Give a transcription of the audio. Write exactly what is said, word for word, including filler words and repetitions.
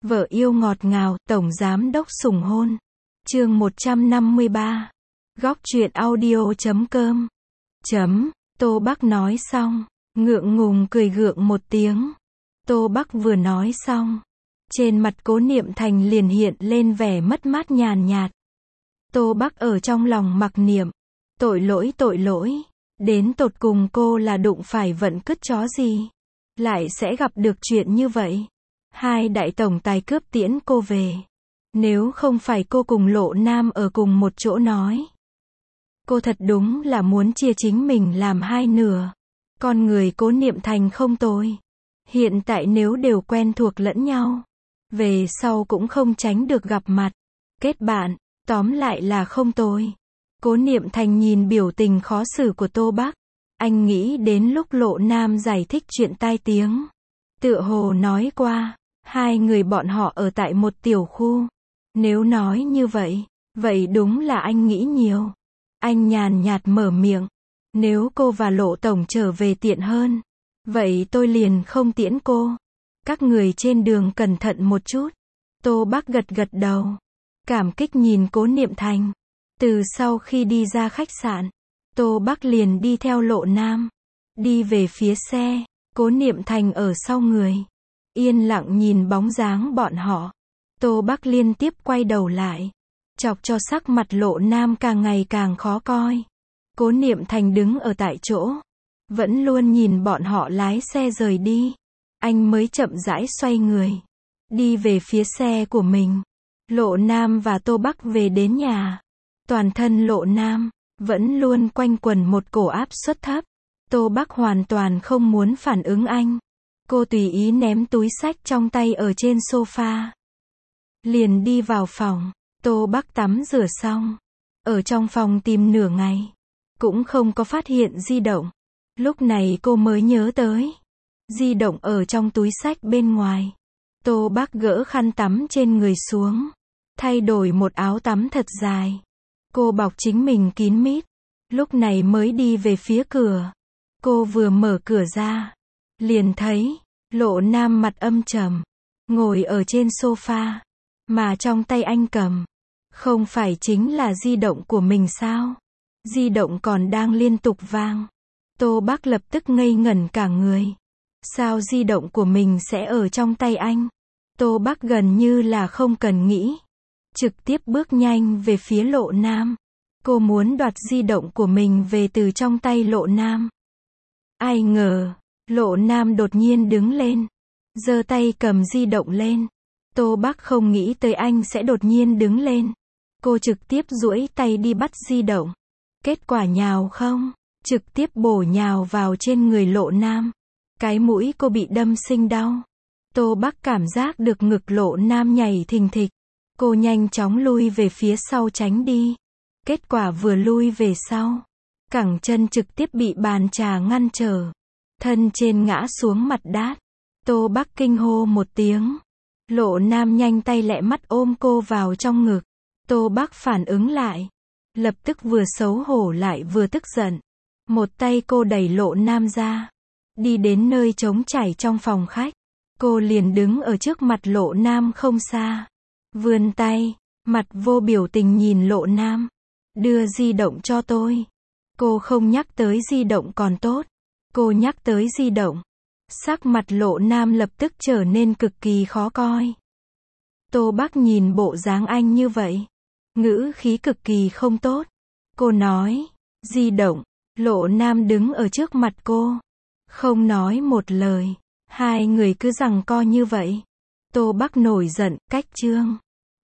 Vợ yêu ngọt ngào, tổng giám đốc sủng hôn. Chương một trăm năm mươi ba. Góc truyện audio chấm com. Chấm. Tô Bắc nói xong, ngượng ngùng cười gượng một tiếng. Tô Bắc vừa nói xong, trên mặt Cố Niệm Thành liền hiện lên vẻ mất mát nhàn nhạt. Tô Bắc ở trong lòng mặc niệm, tội lỗi tội lỗi, đến tột cùng cô là đụng phải vận cứt chó gì, lại sẽ gặp được chuyện như vậy. Hai đại tổng tài cướp tiễn cô về. Nếu không phải cô cùng Lộ Nam ở cùng một chỗ nói, cô thật đúng là muốn chia chính mình làm hai nửa. Con người Cố Niệm Thành không tồi. Hiện tại nếu đều quen thuộc lẫn nhau, về sau cũng không tránh được gặp mặt, kết bạn, tóm lại là không tồi. Cố Niệm Thành nhìn biểu tình khó xử của Tô Bắc, anh nghĩ đến lúc Lộ Nam giải thích chuyện tai tiếng, tựa hồ nói qua, hai người bọn họ ở tại một tiểu khu. Nếu nói như vậy, vậy đúng là anh nghĩ nhiều. Anh nhàn nhạt mở miệng, nếu cô và Lộ tổng trở về tiện hơn, vậy tôi liền không tiễn cô. Các người trên đường cẩn thận một chút. Tô Bắc gật gật đầu, cảm kích nhìn Cố Niệm Thành. Từ sau khi đi ra khách sạn, Tô Bắc liền đi theo Lộ Nam, đi về phía xe. Cố Niệm Thành ở sau người, yên lặng nhìn bóng dáng bọn họ. Tô Bắc liên tiếp quay đầu lại, chọc cho sắc mặt Lộ Nam càng ngày càng khó coi. Cố Niệm Thành đứng ở tại chỗ, vẫn luôn nhìn bọn họ lái xe rời đi. Anh mới chậm rãi xoay người, đi về phía xe của mình. Lộ Nam và Tô Bắc về đến nhà. Toàn thân Lộ Nam vẫn luôn quanh quẩn một cổ áp suất thấp. Tô Bắc hoàn toàn không muốn phản ứng anh. Cô tùy ý ném túi xách trong tay ở trên sofa, liền đi vào phòng. Tô Bắc tắm rửa xong, ở trong phòng tìm nửa ngày, cũng không có phát hiện di động. Lúc này cô mới nhớ tới, di động ở trong túi xách bên ngoài. Tô Bắc gỡ khăn tắm trên người xuống, thay đổi một áo tắm thật dài. Cô bọc chính mình kín mít, lúc này mới đi về phía cửa. Cô vừa mở cửa ra, liền thấy Lộ Nam mặt âm trầm, ngồi ở trên sofa, mà trong tay anh cầm, không phải chính là di động của mình sao? Di động còn đang liên tục vang. Tô Bắc lập tức ngây ngẩn cả người. Sao di động của mình sẽ ở trong tay anh? Tô Bắc gần như là không cần nghĩ, trực tiếp bước nhanh về phía Lộ Nam. Cô muốn đoạt di động của mình về từ trong tay Lộ Nam. Ai ngờ, Lộ Nam đột nhiên đứng lên, giơ tay cầm di động lên. Tô Bắc không nghĩ tới anh sẽ đột nhiên đứng lên. Cô trực tiếp duỗi tay đi bắt di động. Kết quả nhào không, trực tiếp bổ nhào vào trên người Lộ Nam. Cái mũi cô bị đâm sinh đau. Tô Bắc cảm giác được ngực Lộ Nam nhảy thình thịch. Cô nhanh chóng lui về phía sau tránh đi. Kết quả vừa lui về sau, cẳng chân trực tiếp bị bàn trà ngăn trở. Thân trên ngã xuống mặt đát. Tô Bắc kinh hô một tiếng. Lộ Nam nhanh tay lẹ mắt ôm cô vào trong ngực. Tô Bắc phản ứng lại, lập tức vừa xấu hổ lại vừa tức giận. Một tay cô đẩy Lộ Nam ra, đi đến nơi trống trải trong phòng khách. Cô liền đứng ở trước mặt Lộ Nam không xa, vươn tay, mặt vô biểu tình nhìn Lộ Nam. Đưa di động cho tôi. Cô không nhắc tới di động còn tốt, cô nhắc tới di động, sắc mặt Lộ Nam lập tức trở nên cực kỳ khó coi. Tô Bắc nhìn bộ dáng anh như vậy, ngữ khí cực kỳ không tốt. Cô nói, di động. Lộ Nam đứng ở trước mặt cô, không nói một lời. Hai người cứ giằng co như vậy. Tô Bắc nổi giận, cách chương.